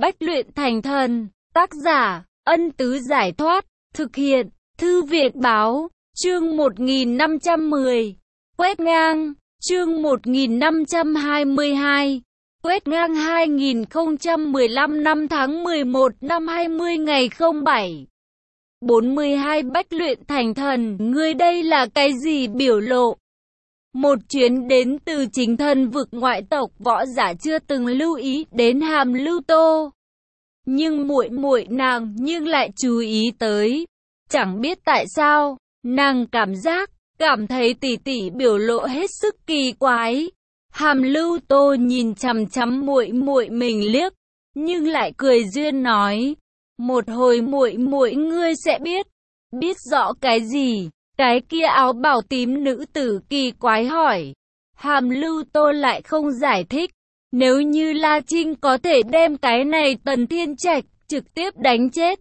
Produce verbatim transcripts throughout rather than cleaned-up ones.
Bách luyện thành thần. Tác giả, Ân Tứ Giải Thoát. Thực hiện, Thư viện Báo. Chương một nghìn năm trăm mười. Quét ngang. Chương một nghìn năm trăm hai mươi hai. Quét ngang hai nghìn không trăm mười lăm năm tháng mười một năm hai mươi ngày không bảy. bốn mươi hai Bách luyện thành thần. Ngươi đây là cái gì biểu lộ? Một chuyến đến từ chính thần vực ngoại tộc, võ giả chưa từng lưu ý đến Hàm Lưu Tô. Nhưng muội muội nàng nhưng lại chú ý tới. Chẳng biết tại sao, nàng cảm giác, cảm thấy tỷ tỷ biểu lộ hết sức kỳ quái. Hàm Lưu Tô nhìn chằm chằm muội muội mình liếc, nhưng lại cười duyên nói, một hồi muội muội ngươi sẽ biết. Biết rõ cái gì? Cái kia áo bào tím nữ tử kỳ quái hỏi. Hàm Lưu Tô lại không giải thích. Nếu như La Trinh có thể đem cái này Tần Thiên Trạch trực tiếp đánh chết,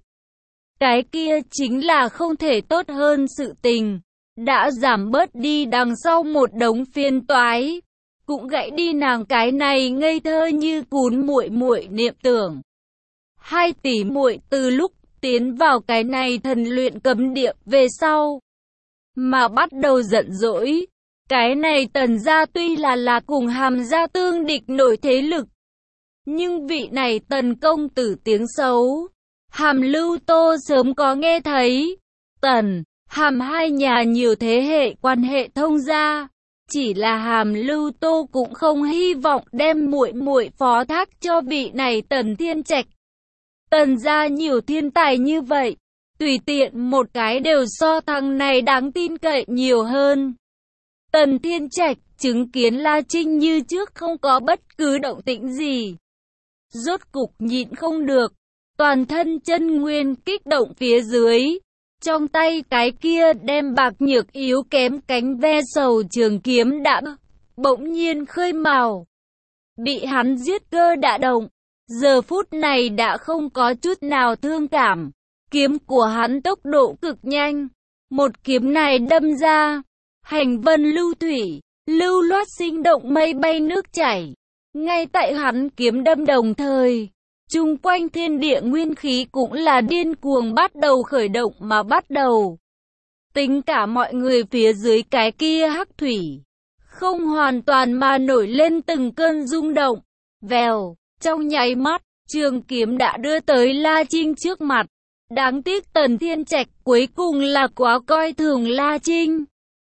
cái kia chính là không thể tốt hơn sự tình. Đã giảm bớt đi đằng sau một đống phiền toái, cũng gãy đi nàng cái này ngây thơ như cún muội muội niệm tưởng. Hai tỷ muội từ lúc tiến vào cái này thần luyện cấm địa về sau mà bắt đầu giận dỗi. Cái này Tần gia tuy là là cùng Hàm gia tương địch nổi thế lực, nhưng vị này Tần công tử tiếng xấu, Hàm Lưu Tô sớm có nghe thấy. Tần, Hàm hai nhà nhiều thế hệ quan hệ thông gia, chỉ là Hàm Lưu Tô cũng không hy vọng đem muội muội phó thác cho vị này Tần Thiên Trạch. Tần gia nhiều thiên tài như vậy, tùy tiện một cái đều so thằng này đáng tin cậy nhiều hơn. Tần Thiên Trạch chứng kiến La Trinh như trước không có bất cứ động tĩnh gì, rốt cục nhịn không được, toàn thân chân nguyên kích động phía dưới, trong tay cái kia đem bạc nhược yếu kém cánh ve sầu trường kiếm đã bỗng nhiên khơi mào, bị hắn giết cơ đã động, giờ phút này đã không có chút nào thương cảm. Kiếm của hắn tốc độ cực nhanh, một kiếm này đâm ra, hành vân lưu thủy, lưu loát sinh động mây bay nước chảy. Ngay tại hắn kiếm đâm đồng thời, chung quanh thiên địa nguyên khí cũng là điên cuồng bắt đầu khởi động mà bắt đầu. Tính cả mọi người phía dưới cái kia hắc thủy, không hoàn toàn mà nổi lên từng cơn rung động. Vèo, trong nháy mắt, trường kiếm đã đưa tới La Trinh trước mặt. Đáng tiếc Tần Thiên Trạch cuối cùng là quá coi thường La Trinh.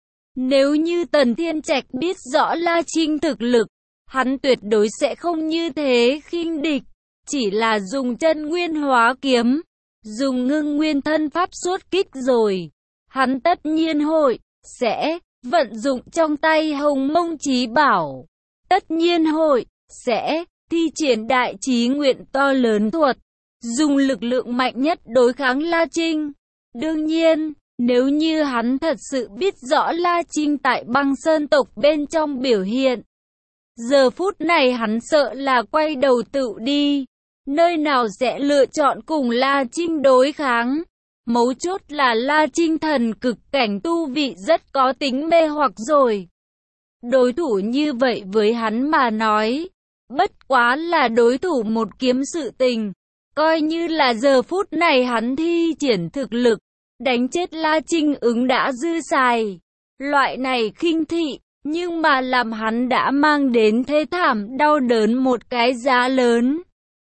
Nếu như Tần Thiên Trạch biết rõ La Trinh thực lực, hắn tuyệt đối sẽ không như thế khinh địch. Chỉ là dùng chân nguyên hóa kiếm, dùng ngưng nguyên thân pháp xuất kích rồi. Hắn tất nhiên hội, sẽ, vận dụng trong tay hồng mông chí bảo. Tất nhiên hội, sẽ, thi triển đại chí nguyện to lớn thuật. Dùng lực lượng mạnh nhất đối kháng La Trinh. Đương nhiên, nếu như hắn thật sự biết rõ La Trinh tại băng sơn tộc bên trong biểu hiện, giờ phút này hắn sợ là quay đầu tự đi. Nơi nào sẽ lựa chọn cùng La Trinh đối kháng. Mấu chốt là La Trinh thần cực cảnh tu vị rất có tính mê hoặc rồi. Đối thủ như vậy với hắn mà nói, bất quá là đối thủ một kiếm sự tình. Coi như là giờ phút này hắn thi triển thực lực, đánh chết La Trinh ứng đã dư xài. Loại này khinh thị, nhưng mà làm hắn đã mang đến thê thảm đau đớn một cái giá lớn.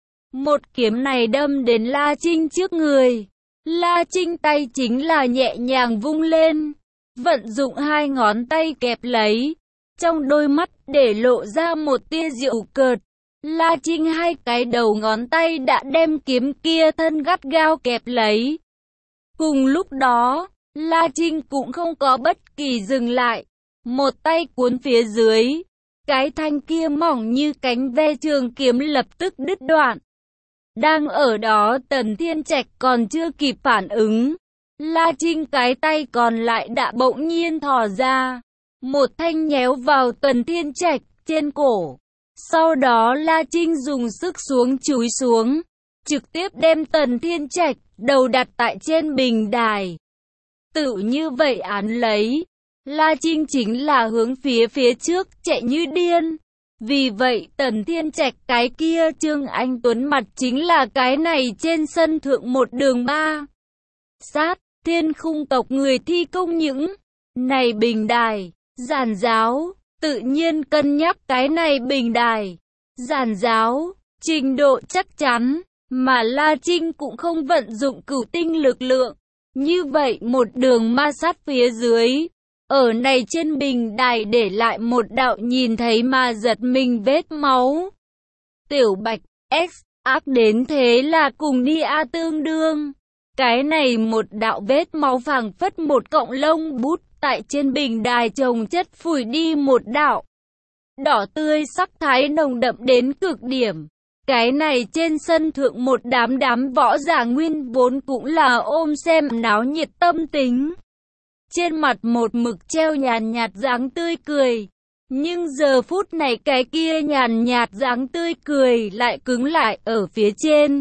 Một kiếm này đâm đến La Trinh trước người. La Trinh tay chính là nhẹ nhàng vung lên, vận dụng hai ngón tay kẹp lấy. Trong đôi mắt để lộ ra một tia giễu cợt. La Trinh hai cái đầu ngón tay đã đem kiếm kia thân gắt gao kẹp lấy. Cùng lúc đó, La Trinh cũng không có bất kỳ dừng lại. Một tay cuốn phía dưới, cái thanh kia mỏng như cánh ve trường kiếm lập tức đứt đoạn. Đang ở đó Tần Thiên Trạch còn chưa kịp phản ứng, La Trinh cái tay còn lại đã bỗng nhiên thò ra, một thanh nhéo vào Tần Thiên Trạch trên cổ. Sau đó La Trinh dùng sức xuống chúi xuống, trực tiếp đem Tần Thiên Trạch đầu đặt tại trên bình đài. Tự như vậy án lấy, La Trinh chính là hướng phía phía trước chạy như điên. Vì vậy Tần Thiên Trạch cái kia Trương Anh Tuấn mặt chính là cái này trên sân thượng một đường ba sát, Thiên Khung tộc người thi công những này bình đài, giàn giáo, tự nhiên cân nhắc cái này bình đài, giàn giáo, trình độ chắc chắn, mà La Trinh cũng không vận dụng cửu tinh lực lượng. Như vậy một đường ma sát phía dưới, ở này trên bình đài để lại một đạo nhìn thấy mà giật mình vết máu. Tiểu Bạch, X, ác đến thế là cùng đi A tương đương. Cái này một đạo vết máu phảng phất một cọng lông bút tại trên bình đài trồng chất phủi đi một đạo. Đỏ tươi sắc thái nồng đậm đến cực điểm. Cái này trên sân thượng một đám đám võ giả nguyên vốn cũng là ôm xem náo nhiệt tâm tính. Trên mặt một mực treo nhàn nhạt dáng tươi cười. Nhưng giờ phút này cái kia nhàn nhạt dáng tươi cười lại cứng lại ở phía trên.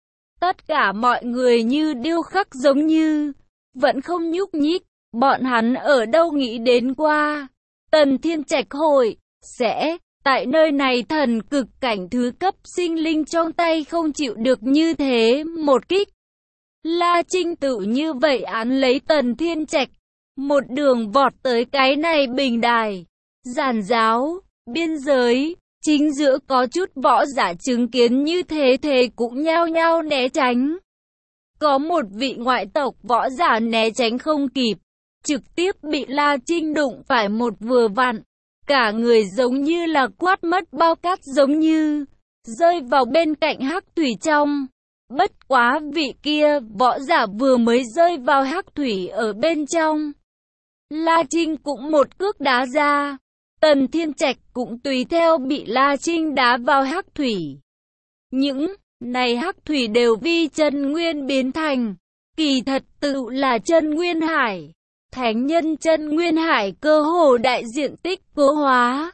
Tất cả mọi người như điêu khắc giống như, vẫn không nhúc nhích. Bọn hắn ở đâu nghĩ đến qua. Tần Thiên Trạch hội, sẽ, tại nơi này thần cực cảnh thứ cấp sinh linh trong tay không chịu được như thế một kích. La Trinh tự như vậy án lấy Tần Thiên Trạch. Một đường vọt tới cái này bình đài, giàn giáo, biên giới, chính giữa có chút võ giả chứng kiến như thế thế cũng nhao nhao né tránh. Có một vị ngoại tộc võ giả né tránh không kịp, trực tiếp bị La Trinh đụng phải một vừa vặn, cả người giống như là quát mất bao cát giống như, rơi vào bên cạnh hắc thủy trong. Bất quá vị kia võ giả vừa mới rơi vào hắc thủy ở bên trong. La Trinh cũng một cước đá ra, Tần Thiên Trạch cũng tùy theo bị La Trinh đá vào hắc thủy. Những này hắc thủy đều vi chân nguyên biến thành, kỳ thật tự là chân nguyên hải. Thánh nhân chân nguyên hải cơ hồ đại diện tích cố hóa,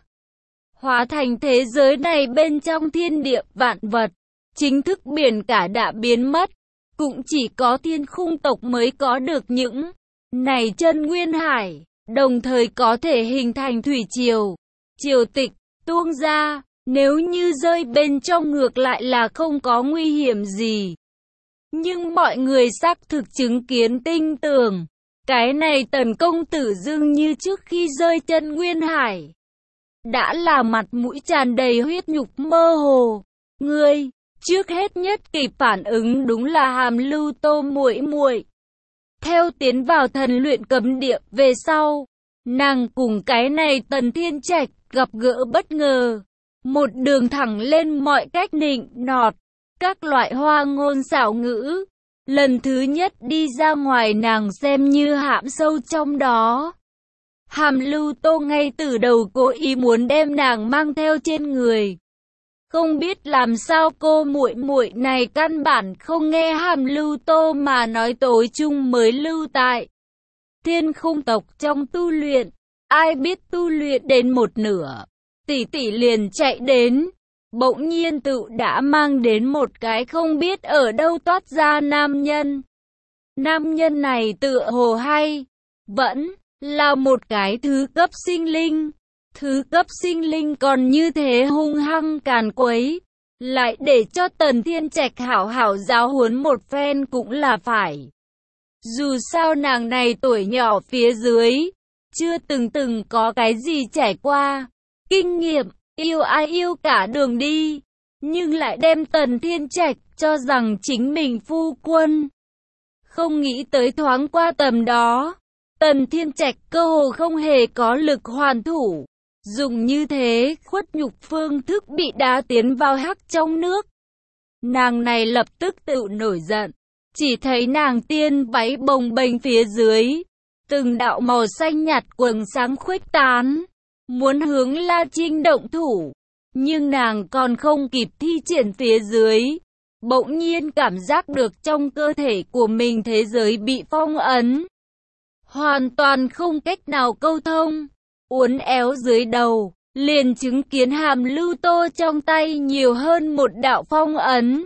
hóa thành thế giới này bên trong thiên địa vạn vật, chính thức biển cả đã biến mất, cũng chỉ có Thiên Khung tộc mới có được những này chân nguyên hải, đồng thời có thể hình thành thủy triều, triều tịch, tuông ra, nếu như rơi bên trong ngược lại là không có nguy hiểm gì. Nhưng mọi người xác thực chứng kiến tinh tường. Cái này Tần công tử dường như trước khi rơi chân nguyên hải, đã là mặt mũi tràn đầy huyết nhục mơ hồ. Ngươi, trước hết nhất kịp phản ứng đúng là Hàm Lưu Tô muội muội. Theo tiến vào thần luyện cấm địa về sau, nàng cùng cái này Tần Thiên Trạch gặp gỡ bất ngờ. Một đường thẳng lên mọi cách nịnh nọt, các loại hoa ngôn xảo ngữ. Lần thứ nhất đi ra ngoài nàng xem như hãm sâu trong đó. Hàm Lưu Tô ngay từ đầu cố ý muốn đem nàng mang theo trên người. Không biết làm sao cô muội muội này căn bản không nghe Hàm Lưu Tô mà nói tối chung mới lưu tại Thiên Khung tộc trong tu luyện. Ai biết tu luyện đến một nửa, tỷ tỷ liền chạy đến. Bỗng nhiên tự đã mang đến một cái không biết ở đâu toát ra nam nhân. Nam nhân này tựa hồ hay, vẫn là một cái thứ cấp sinh linh. Thứ cấp sinh linh còn như thế hung hăng càn quấy, lại để cho Tần Thiên Trạch hảo hảo giáo huấn một phen cũng là phải. Dù sao nàng này tuổi nhỏ phía dưới, chưa từng từng có cái gì trải qua, kinh nghiệm. Yêu ai yêu cả đường đi, nhưng lại đem Tần Thiên Trạch cho rằng chính mình phu quân. Không nghĩ tới thoáng qua tầm đó, Tần Thiên Trạch cơ hồ không hề có lực hoàn thủ. Dùng như thế, khuất nhục phương thức bị đá tiến vào hắc trong nước. Nàng này lập tức tự nổi giận, chỉ thấy nàng tiên váy bồng bềnh phía dưới, từng đạo màu xanh nhạt quầng sáng khuếch tán. Muốn hướng La Trinh động thủ, nhưng nàng còn không kịp thi triển phía dưới. Bỗng nhiên cảm giác được trong cơ thể của mình thế giới bị phong ấn. Hoàn toàn không cách nào câu thông. Uốn éo dưới đầu, liền chứng kiến Hàm Lưu Tô trong tay nhiều hơn một đạo phong ấn.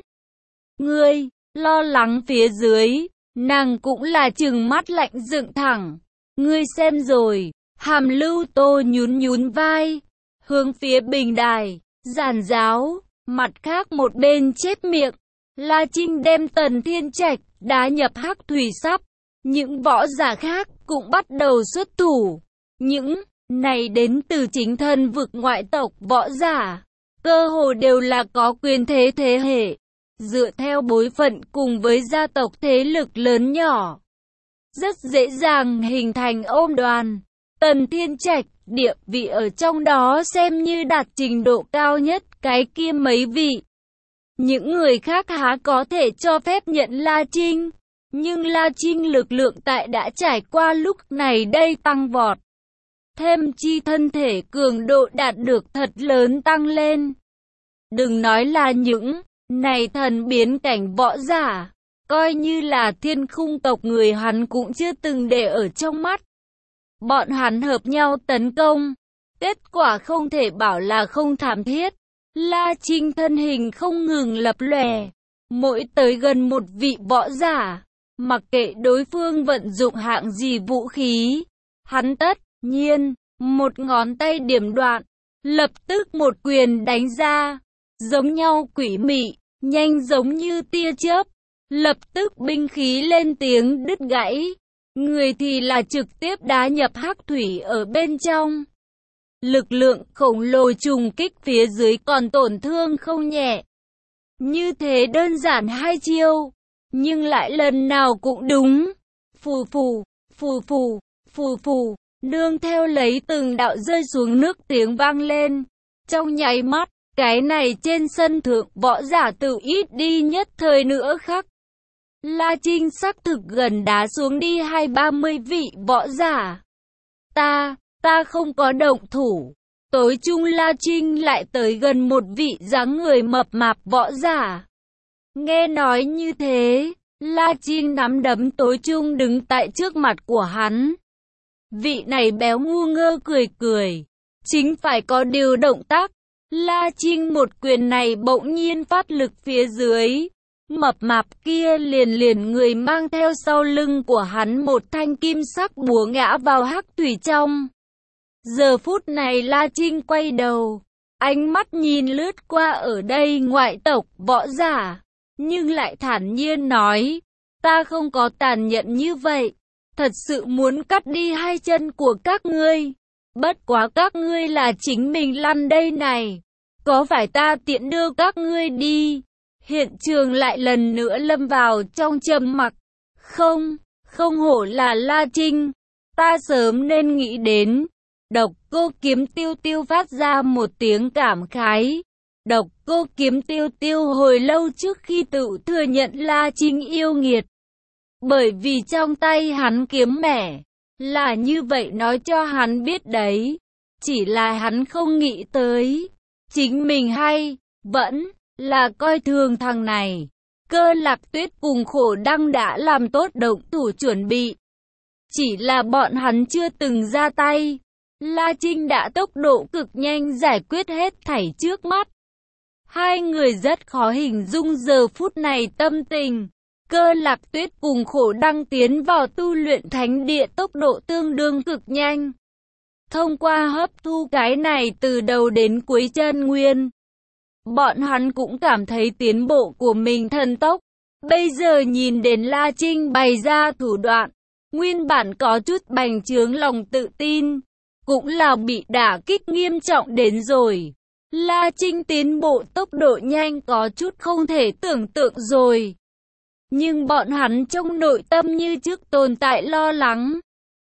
Ngươi, lo lắng phía dưới, nàng cũng là trừng mắt lạnh dựng thẳng. Ngươi xem rồi. Hàm Lưu Tô nhún nhún vai, hướng phía bình đài, giàn giáo, mặt khác một bên chép miệng. La Trinh đem Tần Thiên Trạch đá nhập hắc thủy sắp, những võ giả khác cũng bắt đầu xuất thủ. Những này đến từ chính thân vực ngoại tộc võ giả, cơ hồ đều là có quyền thế thế hệ, dựa theo bối phận cùng với gia tộc thế lực lớn nhỏ, rất dễ dàng hình thành ôm đoàn. Tần Thiên Trạch địa vị ở trong đó xem như đạt trình độ cao nhất, cái kia mấy vị. Những người khác há có thể cho phép nhận La Trinh, nhưng La Trinh lực lượng tại đã trải qua lúc này đây tăng vọt. Thêm chi thân thể cường độ đạt được thật lớn tăng lên. Đừng nói là những này thần biến cảnh võ giả, coi như là thiên khung tộc người hắn cũng chưa từng để ở trong mắt. Bọn hắn hợp nhau tấn công, kết quả không thể bảo là không thảm thiết. La Trinh thân hình không ngừng lập lòe, mỗi tới gần một vị võ giả, mặc kệ đối phương vận dụng hạng gì vũ khí, hắn tất nhiên một ngón tay điểm đoạn, lập tức một quyền đánh ra, giống nhau quỷ mị, nhanh giống như tia chớp, lập tức binh khí lên tiếng đứt gãy, người thì là trực tiếp đá nhập hắc thủy ở bên trong. Lực lượng khổng lồ trùng kích phía dưới còn tổn thương không nhẹ. Như thế đơn giản hai chiêu, nhưng lại lần nào cũng đúng. Phù phù, phù phù, phù phù, nương theo lấy từng đạo rơi xuống nước tiếng vang lên. Trong nháy mắt, cái này trên sân thượng võ giả tự ít đi nhất thời nữa khắc. La Trinh xác thực gần đá xuống đi hai ba mươi vị võ giả. Ta, ta không có động thủ. Tối trung La Trinh lại tới gần một vị dáng người mập mạp võ giả. Nghe nói như thế, La Trinh nắm đấm tối trung đứng tại trước mặt của hắn. Vị này béo ngu ngơ cười cười. Chính phải có điều động tác. La Trinh một quyền này bỗng nhiên phát lực phía dưới. Mập mạp kia liền liền người mang theo sau lưng của hắn một thanh kim sắc búa ngã vào hắc thủy trong. Giờ phút này La Trinh quay đầu, ánh mắt nhìn lướt qua ở đây ngoại tộc võ giả, nhưng lại thản nhiên nói, ta không có tàn nhẫn như vậy, thật sự muốn cắt đi hai chân của các ngươi, bất quá các ngươi là chính mình lăn đây này, có phải ta tiện đưa các ngươi đi? Hiện trường lại lần nữa lâm vào trong trầm mặc. Không, không hổ là La Trinh, ta sớm nên nghĩ đến. Độc Cô Kiếm Tiêu Tiêu phát ra một tiếng cảm khái. Độc Cô Kiếm Tiêu Tiêu hồi lâu trước khi tự thừa nhận La Trinh yêu nghiệt. Bởi vì trong tay hắn kiếm mẻ, là như vậy nói cho hắn biết đấy. Chỉ là hắn không nghĩ tới, chính mình hay, vẫn là coi thường thằng này. Cơ Lạc Tuyết cùng Khổ Đăng đã làm tốt động thủ chuẩn bị. Chỉ là bọn hắn chưa từng ra tay. La Trinh đã tốc độ cực nhanh giải quyết hết thảy trước mắt. Hai người rất khó hình dung giờ phút này tâm tình. Cơ Lạc Tuyết cùng Khổ Đăng tiến vào tu luyện thánh địa tốc độ tương đương cực nhanh. Thông qua hấp thu cái này từ đầu đến cuối chân nguyên, bọn hắn cũng cảm thấy tiến bộ của mình thần tốc. Bây giờ nhìn đến La Trinh bày ra thủ đoạn, nguyên bản có chút bành trướng lòng tự tin, cũng là bị đả kích nghiêm trọng đến rồi. La Trinh tiến bộ tốc độ nhanh có chút không thể tưởng tượng rồi. Nhưng bọn hắn trong nội tâm như trước tồn tại lo lắng.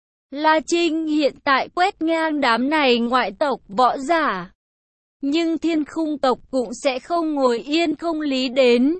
La Trinh hiện tại quét ngang đám này ngoại tộc võ giả. Nhưng thiên khung tộc cũng sẽ không ngồi yên không lý đến.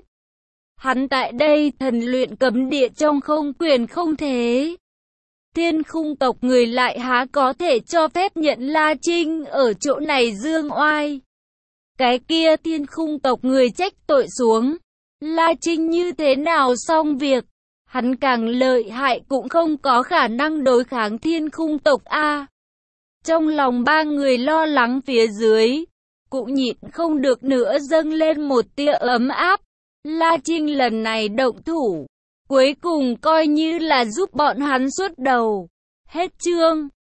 Hắn tại đây thần luyện cấm địa trong không quyền không thế. Thiên khung tộc người lại há có thể cho phép nhận La Trinh ở chỗ này dương oai. Cái kia thiên khung tộc người trách tội xuống. La Trinh như thế nào xong việc. Hắn càng lợi hại cũng không có khả năng đối kháng thiên khung tộc A. Trong lòng ba người lo lắng phía dưới, cũng nhịn không được nữa dâng lên một tia ấm áp. La Trinh lần này động thủ, cuối cùng coi như là giúp bọn hắn xuất đầu. Hết chương.